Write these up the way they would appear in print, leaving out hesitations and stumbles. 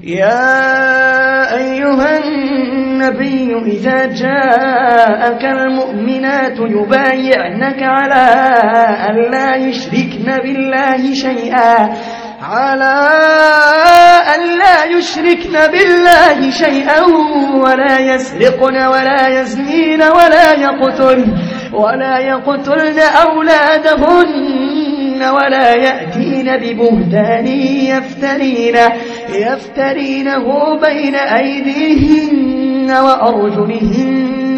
يا أيها النبي إذا جاءك المؤمنات يبايعنك على أن لا يشركن بالله شيئا ولا يسرقن ولا يزنين ولا يقتلن أولادهن ولا يأتين ببهتان يفترينه بين أيديهن وأرجلهن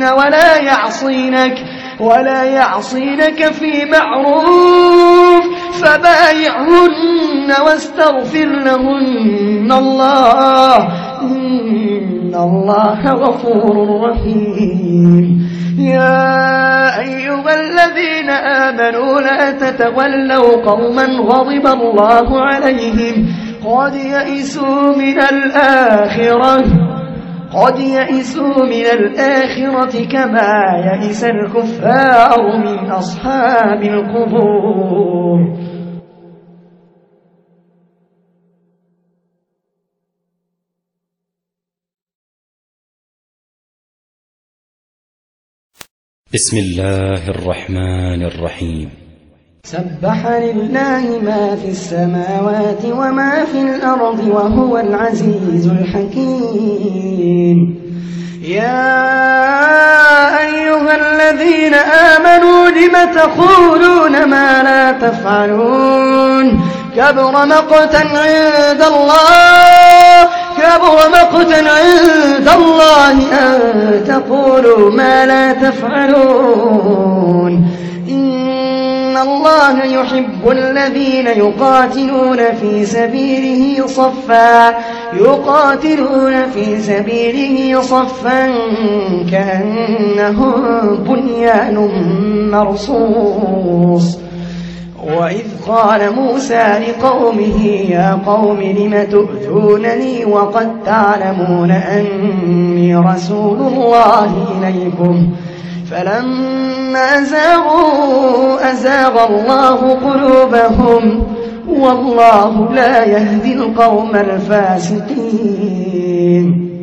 ولا يعصينك في معروف فبايعهن واستغفر لهن الله إن الله غفور رحيم. يا أيها الذين آمنوا لا تتولوا قوما غضب الله عليهم قد يئسوا من الآخرة كما يئس الكفار من أصحاب القبور. بسم الله الرحمن الرحيم. سبح لله ما في السماوات وما في الأرض وهو العزيز الحكيم. يا أيها الذين آمنوا لم تقولون ما لا تفعلون كبر مقتا عند الله أن تقولوا ما لا تفعلون. إن الله يحب الذين يقاتلون في سبيله صفا كأنهم بنيان مرصوص. وإذ قال موسى لقومه يا قوم لم تؤذونني وقد تعلمون أني رسول الله إليكم فلما أزاغ الله قلوبهم والله لا يهدي القوم الفاسقين.